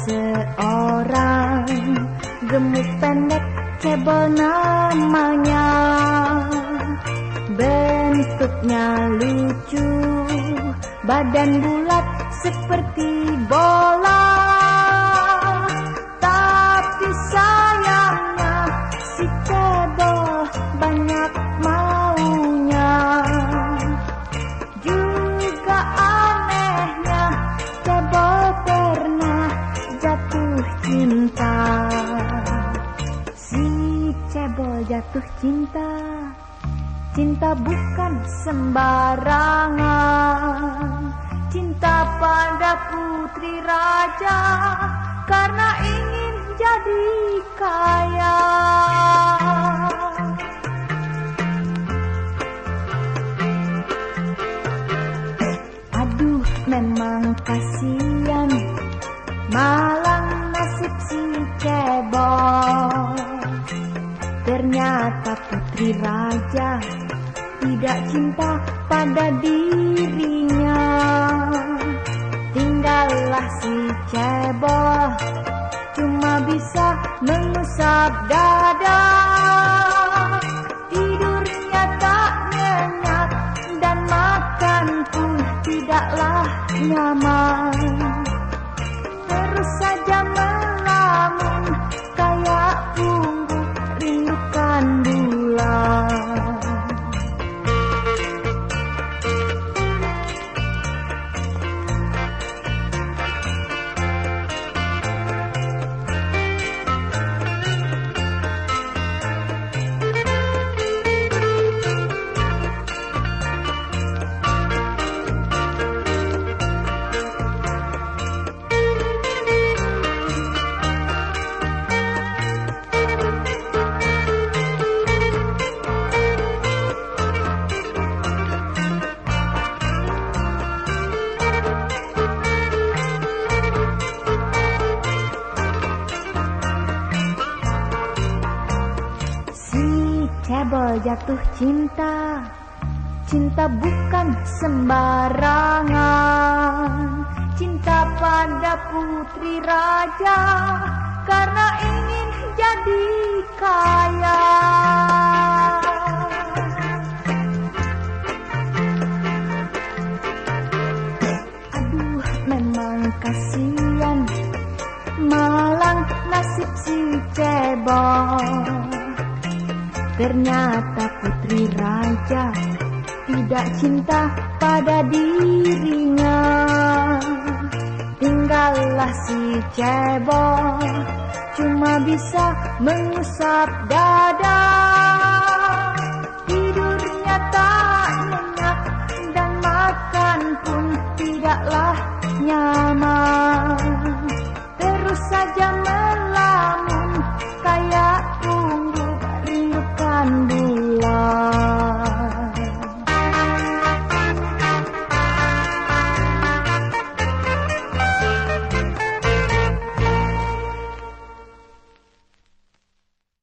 seorang gemuk pendek cebol namanya. Bentuknya lucu, badan bulat seperti bola. Tapi sayangnya si cebol banyak maunya. Juga anehnya cebol pernah jatuh cinta. Si cebol jatuh cinta, cinta bukan sembarangan. Cinta pada putri raja karena ingin jadi kaya. Aduh, memang kasihan, malang nasib si cebol. Ternyata putri raja tidak cinta pada dirinya. Tinggallah si cebol cuma bisa mengusap dada. Tidurnya tak nyenyak dan makan pun tidaklah nyaman. Terus saja melamun kayak pungguk rindukan bulan. Cebol jatuh cinta, cinta bukan sembarangan. Cinta pada putri raja karena ingin jadi kaya. Aduh, memang kasihan, malang nasib si cebol. Ternyata putri raja tidak cinta pada dirinya. Tinggallah si cebol cuma bisa mengusap dada.